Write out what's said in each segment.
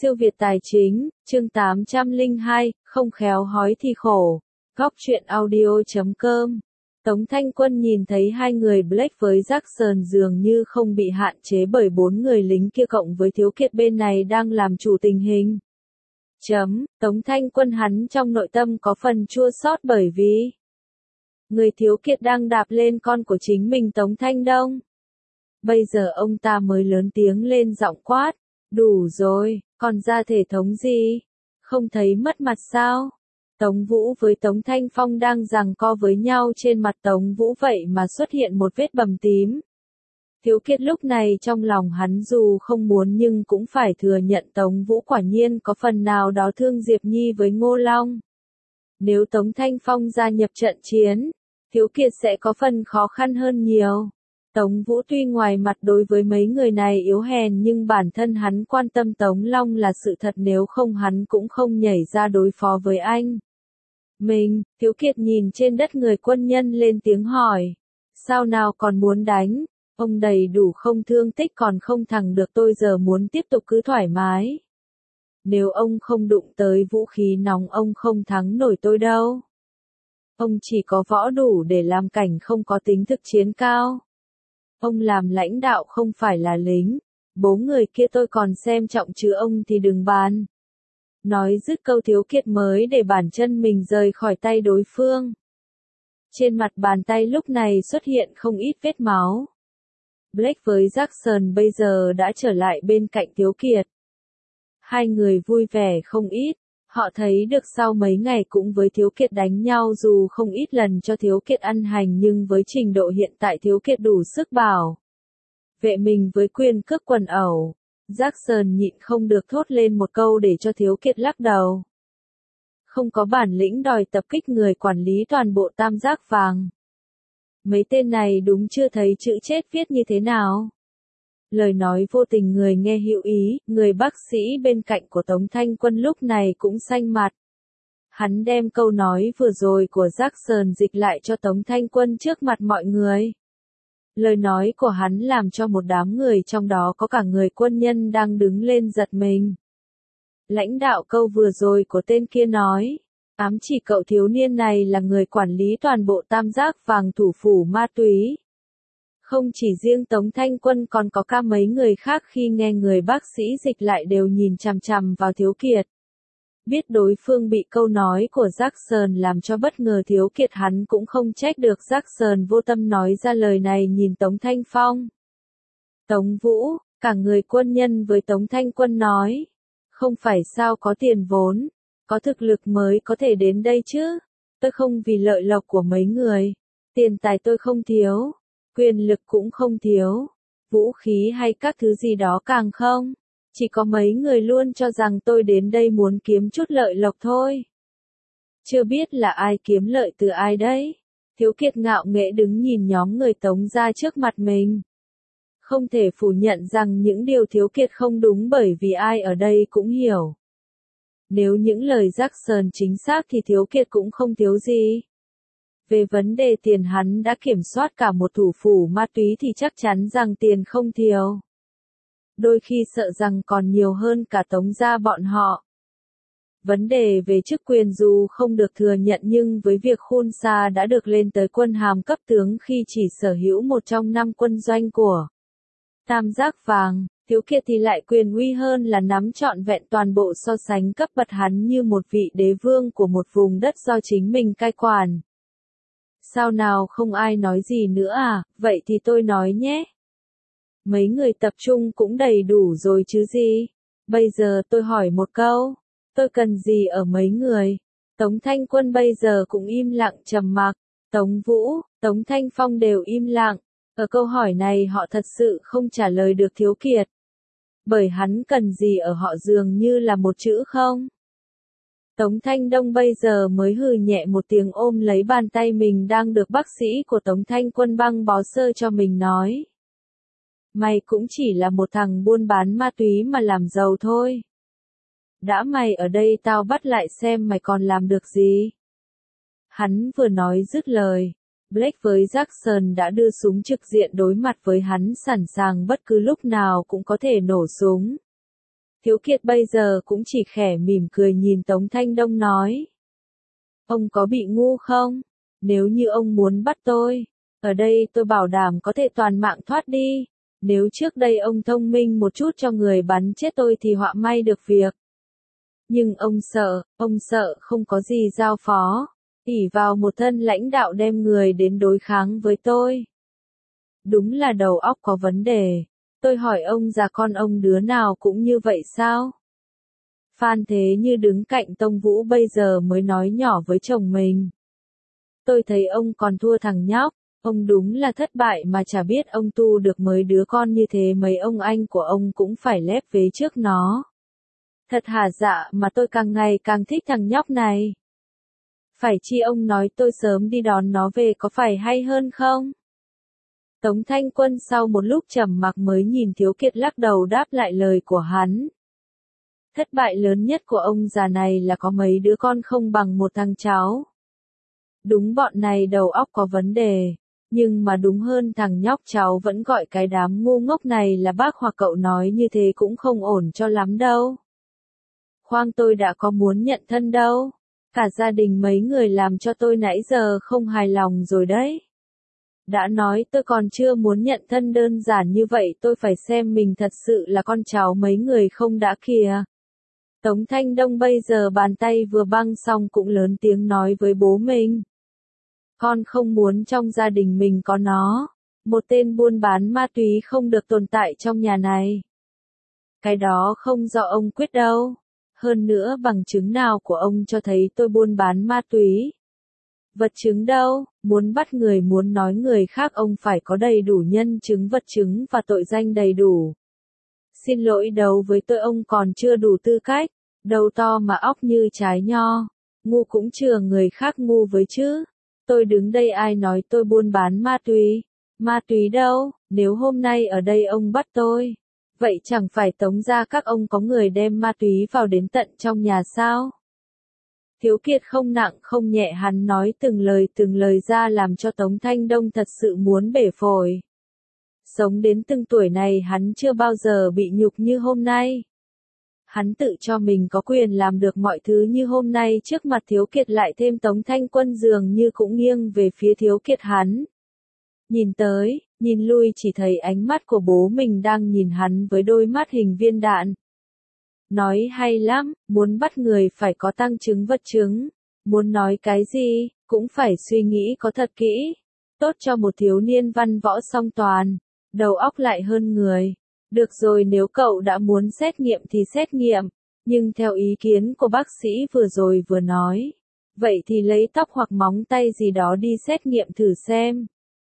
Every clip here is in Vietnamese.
Siêu Việt Tài Chính, chương 802, không khéo hói thì khổ. Góc truyện audio.com. Tống Thanh Quân nhìn thấy hai người Blake với Jackson dường như không bị hạn chế bởi bốn người lính kia cộng với Thiếu Kiệt bên này đang làm chủ tình hình. Tống Thanh Quân hắn trong nội tâm có phần chua xót bởi vì người Thiếu Kiệt đang đạp lên con của chính mình Tống Thanh Đông. Bây giờ ông ta mới lớn tiếng lên giọng quát, đủ rồi, còn ra thể thống gì? Không thấy mất mặt sao? Tống Vũ với Tống Thanh Phong đang giằng co với nhau trên mặt Tống Vũ vậy mà xuất hiện một vết bầm tím. Thiếu Kiệt lúc này trong lòng hắn dù không muốn nhưng cũng phải thừa nhận Tống Vũ quả nhiên có phần nào đó thương Diệp Nhi với Ngô Long. Nếu Tống Thanh Phong gia nhập trận chiến, Thiếu Kiệt sẽ có phần khó khăn hơn nhiều. Tống Vũ tuy ngoài mặt đối với mấy người này yếu hèn nhưng bản thân hắn quan tâm Tống Long là sự thật, nếu không hắn cũng không nhảy ra đối phó với anh. Thiếu Kiệt nhìn trên đất người quân nhân lên tiếng hỏi. Sao nào còn muốn đánh? Ông đầy đủ không thương tích còn không thằng được, tôi giờ muốn tiếp tục cứ thoải mái. Nếu ông không đụng tới vũ khí nóng ông không thắng nổi tôi đâu. Ông chỉ có võ đủ để làm cảnh không có tính thực chiến cao. Ông làm lãnh đạo không phải là lính, bố người kia tôi còn xem trọng chứ ông thì đừng bàn. Nói dứt câu Thiếu Kiệt mới để bàn chân mình rời khỏi tay đối phương. Trên mặt bàn tay lúc này xuất hiện không ít vết máu. Blake với Jackson bây giờ đã trở lại bên cạnh Thiếu Kiệt. Hai người vui vẻ không ít. Họ thấy được sau mấy ngày cũng với Thiếu Kiệt đánh nhau dù không ít lần cho Thiếu Kiệt ăn hành nhưng với trình độ hiện tại Thiếu Kiệt đủ sức bảo vệ mình với quyền cướp quần ẩu. Jackson nhịn không được thốt lên một câu để cho Thiếu Kiệt lắc đầu. Không có bản lĩnh đòi tập kích người quản lý toàn bộ Tam Giác Vàng. Mấy tên này đúng chưa thấy chữ chết viết như thế nào. Lời nói vô tình người nghe hữu ý, người bác sĩ bên cạnh của Tống Thanh Quân lúc này cũng xanh mặt. Hắn đem câu nói vừa rồi của Jackson dịch lại cho Tống Thanh Quân trước mặt mọi người. Lời nói của hắn làm cho một đám người trong đó có cả người quân nhân đang đứng lên giật mình. Lãnh đạo câu vừa rồi của tên kia nói, ám chỉ cậu thiếu niên này là người quản lý toàn bộ Tam Giác Vàng thủ phủ ma túy. Không chỉ riêng Tống Thanh Quân còn có cả mấy người khác khi nghe người bác sĩ dịch lại đều nhìn chằm chằm vào Thiếu Kiệt. Biết đối phương bị câu nói của Jackson làm cho bất ngờ, Thiếu Kiệt hắn cũng không trách được Jackson vô tâm nói ra lời này, nhìn Tống Thanh Phong. Tống Vũ, cả người quân nhân với Tống Thanh Quân nói. Không phải sao có tiền vốn, có thực lực mới có thể đến đây chứ. Tôi không vì lợi lộc của mấy người. Tiền tài tôi không thiếu. Quyền lực cũng không thiếu. Vũ khí hay các thứ gì đó càng không. Chỉ có mấy người luôn cho rằng tôi đến đây muốn kiếm chút lợi lộc thôi. Chưa biết là ai kiếm lợi từ ai đấy. Thiếu Kiệt ngạo nghễ đứng nhìn nhóm người Tống ra trước mặt mình. Không thể phủ nhận rằng những điều Thiếu Kiệt không đúng bởi vì ai ở đây cũng hiểu. Nếu những lời Jackson chính xác thì Thiếu Kiệt cũng không thiếu gì. Về vấn đề tiền hắn đã kiểm soát cả một thủ phủ ma túy thì chắc chắn rằng tiền không thiếu. Đôi khi sợ rằng còn nhiều hơn cả Tống gia bọn họ. Vấn đề về chức quyền dù không được thừa nhận nhưng với việc Khun Sa đã được lên tới quân hàm cấp tướng khi chỉ sở hữu một trong 5 quân doanh của Tam Giác Vàng, Thiếu Kiệt thì lại quyền uy hơn là nắm trọn vẹn toàn bộ, so sánh cấp bậc hắn như một vị đế vương của một vùng đất do chính mình cai quản. Sao nào không ai nói gì nữa à, vậy thì tôi nói nhé. Mấy người tập trung cũng đầy đủ rồi chứ gì. Bây giờ tôi hỏi một câu, tôi cần gì ở mấy người? Tống Thanh Quân bây giờ cũng im lặng trầm mặc, Tống Vũ, Tống Thanh Phong đều im lặng. Ở câu hỏi này họ thật sự không trả lời được Thiếu Kiệt. Bởi hắn cần gì ở họ dường như là một chữ không. Tống Thanh Đông bây giờ mới hừ nhẹ một tiếng ôm lấy bàn tay mình đang được bác sĩ của Tống Thanh Quân băng bó sơ cho mình nói. Mày cũng chỉ là một thằng buôn bán ma túy mà làm giàu thôi. Đã mày ở đây tao bắt lại xem mày còn làm được gì. Hắn vừa nói dứt lời. Blake với Jackson đã đưa súng trực diện đối mặt với hắn, sẵn sàng bất cứ lúc nào cũng có thể nổ súng. Thiếu Kiệt bây giờ cũng chỉ khẽ mỉm cười nhìn Tống Thanh Đông nói. Ông có bị ngu không? Nếu như ông muốn bắt tôi, ở đây tôi bảo đảm có thể toàn mạng thoát đi. Nếu trước đây ông thông minh một chút cho người bắn chết tôi thì họa may được việc. Nhưng ông sợ không có gì giao phó, ỷ vào một thân lãnh đạo đem người đến đối kháng với tôi. Đúng là đầu óc có vấn đề. Tôi hỏi ông già con ông đứa nào cũng như vậy sao? Phan Thế Như đứng cạnh Tông Vũ bây giờ mới nói nhỏ với chồng mình. Tôi thấy ông còn thua thằng nhóc, ông đúng là thất bại mà chả biết ông tu được mấy đứa con như thế mấy ông anh của ông cũng phải lép vế trước nó. Thật hả dạ mà tôi càng ngày càng thích thằng nhóc này. Phải chi ông nói tôi sớm đi đón nó về có phải hay hơn không? Tống Thanh Quân sau một lúc trầm mặc mới nhìn Thiếu Kiệt lắc đầu đáp lại lời của hắn. Thất bại lớn nhất của ông già này là có mấy đứa con không bằng một thằng cháu. Đúng bọn này đầu óc có vấn đề, nhưng mà đúng hơn thằng nhóc cháu vẫn gọi cái đám ngu ngốc này là bác hoặc cậu nói như thế cũng không ổn cho lắm đâu. Khoang tôi đã có muốn nhận thân đâu, cả gia đình mấy người làm cho tôi nãy giờ không hài lòng rồi đấy. Đã nói tôi còn chưa muốn nhận thân đơn giản như vậy tôi phải xem mình thật sự là con cháu mấy người không đã kìa. Tống Thanh Đông bây giờ bàn tay vừa băng xong cũng lớn tiếng nói với bố mình. Con không muốn trong gia đình mình có nó. Một tên buôn bán ma túy không được tồn tại trong nhà này. Cái đó không do ông quyết đâu. Hơn nữa bằng chứng nào của ông cho thấy tôi buôn bán ma túy. Vật chứng đâu, muốn bắt người muốn nói người khác ông phải có đầy đủ nhân chứng vật chứng và tội danh đầy đủ. Xin lỗi đấu với tôi ông còn chưa đủ tư cách, đầu to mà óc như trái nho, ngu cũng chừa người khác ngu với chứ. Tôi đứng đây ai nói tôi buôn bán ma túy đâu, nếu hôm nay ở đây ông bắt tôi, vậy chẳng phải tống ra các ông có người đem ma túy vào đến tận trong nhà sao? Thiếu Kiệt không nặng không nhẹ hắn nói từng lời ra làm cho Tống Thanh Đông thật sự muốn bể phổi. Sống đến từng tuổi này hắn chưa bao giờ bị nhục như hôm nay. Hắn tự cho mình có quyền làm được mọi thứ như hôm nay trước mặt Thiếu Kiệt lại thêm Tống Thanh Quân dường như cũng nghiêng về phía Thiếu Kiệt hắn. Nhìn tới, nhìn lui chỉ thấy ánh mắt của bố mình đang nhìn hắn với đôi mắt hình viên đạn. Nói hay lắm, muốn bắt người phải có tăng chứng vật chứng, muốn nói cái gì, cũng phải suy nghĩ có thật kỹ. Tốt cho một thiếu niên văn võ song toàn, đầu óc lại hơn người. Được rồi nếu cậu đã muốn xét nghiệm thì xét nghiệm, nhưng theo ý kiến của bác sĩ vừa rồi vừa nói, vậy thì lấy tóc hoặc móng tay gì đó đi xét nghiệm thử xem.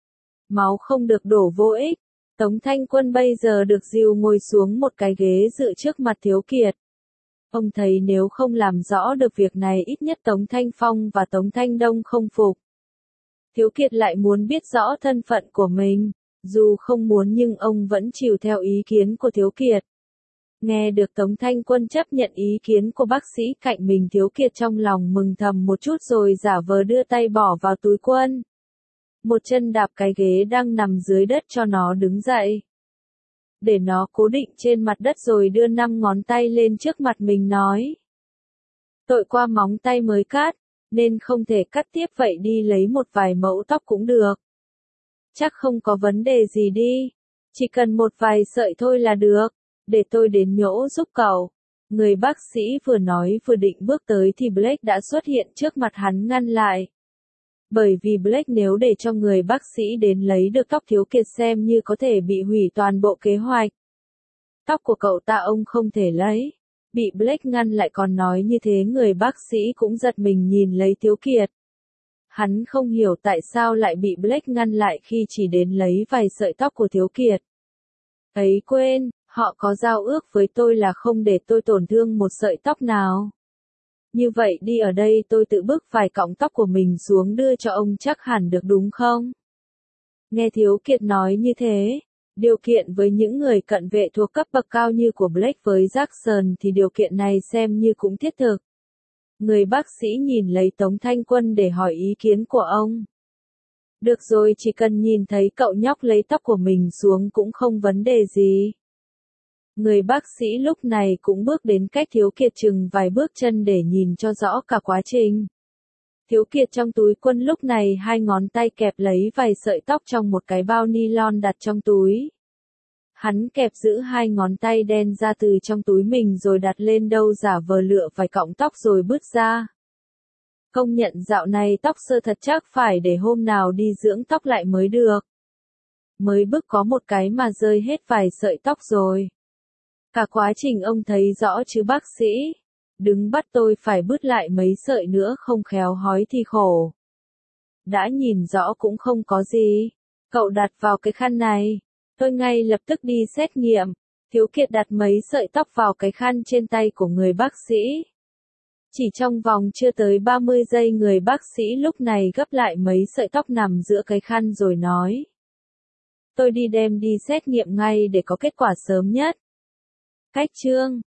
Máu không được đổ vô ích. Tống Thanh Quân bây giờ được dìu ngồi xuống một cái ghế dựa trước mặt Thiếu Kiệt. Ông thấy nếu không làm rõ được việc này ít nhất Tống Thanh Phong và Tống Thanh Đông không phục. Thiếu Kiệt lại muốn biết rõ thân phận của mình, dù không muốn nhưng ông vẫn chịu theo ý kiến của Thiếu Kiệt. Nghe được Tống Thanh Quân chấp nhận ý kiến của bác sĩ cạnh mình Thiếu Kiệt trong lòng mừng thầm một chút rồi giả vờ đưa tay bỏ vào túi quần. Một chân đạp cái ghế đang nằm dưới đất cho nó đứng dậy. Để nó cố định trên mặt đất rồi đưa 5 ngón tay lên trước mặt mình nói. Tội qua móng tay mới cắt, nên không thể cắt tiếp vậy đi lấy một vài mẫu tóc cũng được. Chắc không có vấn đề gì đi, chỉ cần một vài sợi thôi là được, để tôi đến nhổ giúp cậu. Người bác sĩ vừa nói vừa định bước tới thì Blake đã xuất hiện trước mặt hắn ngăn lại. Bởi vì Blake nếu để cho người bác sĩ đến lấy được tóc Thiếu Kiệt xem như có thể bị hủy toàn bộ kế hoạch. Tóc của cậu ta ông không thể lấy. Bị Blake ngăn lại còn nói như thế người bác sĩ cũng giật mình nhìn lấy Thiếu Kiệt. Hắn không hiểu tại sao lại bị Blake ngăn lại khi chỉ đến lấy vài sợi tóc của Thiếu Kiệt. Ấy quên, họ có giao ước với tôi là không để tôi tổn thương một sợi tóc nào. Như vậy đi ở đây tôi tự bứt vài cọng tóc của mình xuống đưa cho ông chắc hẳn được đúng không? Nghe Thiếu Kiệt nói như thế, điều kiện với những người cận vệ thuộc cấp bậc cao như của Blake với Jackson thì điều kiện này xem như cũng thiết thực. Người bác sĩ nhìn lấy Tống Thanh Quân để hỏi ý kiến của ông. Được rồi chỉ cần nhìn thấy cậu nhóc lấy tóc của mình xuống cũng không vấn đề gì. Người bác sĩ lúc này cũng bước đến cách Thiếu Kiệt chừng vài bước chân để nhìn cho rõ cả quá trình. Thiếu Kiệt trong túi quần lúc này 2 ngón tay kẹp lấy vài sợi tóc trong một cái bao nylon đặt trong túi. Hắn kẹp giữ 2 ngón tay đen ra từ trong túi mình rồi đặt lên đâu giả vờ lựa vài cọng tóc rồi bứt ra. Công nhận dạo này tóc sơ thật chắc phải để hôm nào đi dưỡng tóc lại mới được. Mới bứt có một cái mà rơi hết vài sợi tóc rồi. Cả quá trình ông thấy rõ chứ bác sĩ. Đứng bắt tôi phải bứt lại mấy sợi nữa không khéo hói thì khổ. Đã nhìn rõ cũng không có gì. Cậu đặt vào cái khăn này. Tôi ngay lập tức đi xét nghiệm. Thiếu Kiệt đặt mấy sợi tóc vào cái khăn trên tay của người bác sĩ. Chỉ trong vòng chưa tới 30 giây người bác sĩ lúc này gấp lại mấy sợi tóc nằm giữa cái khăn rồi nói. Tôi đi đem đi xét nghiệm ngay để có kết quả sớm nhất. Cách chương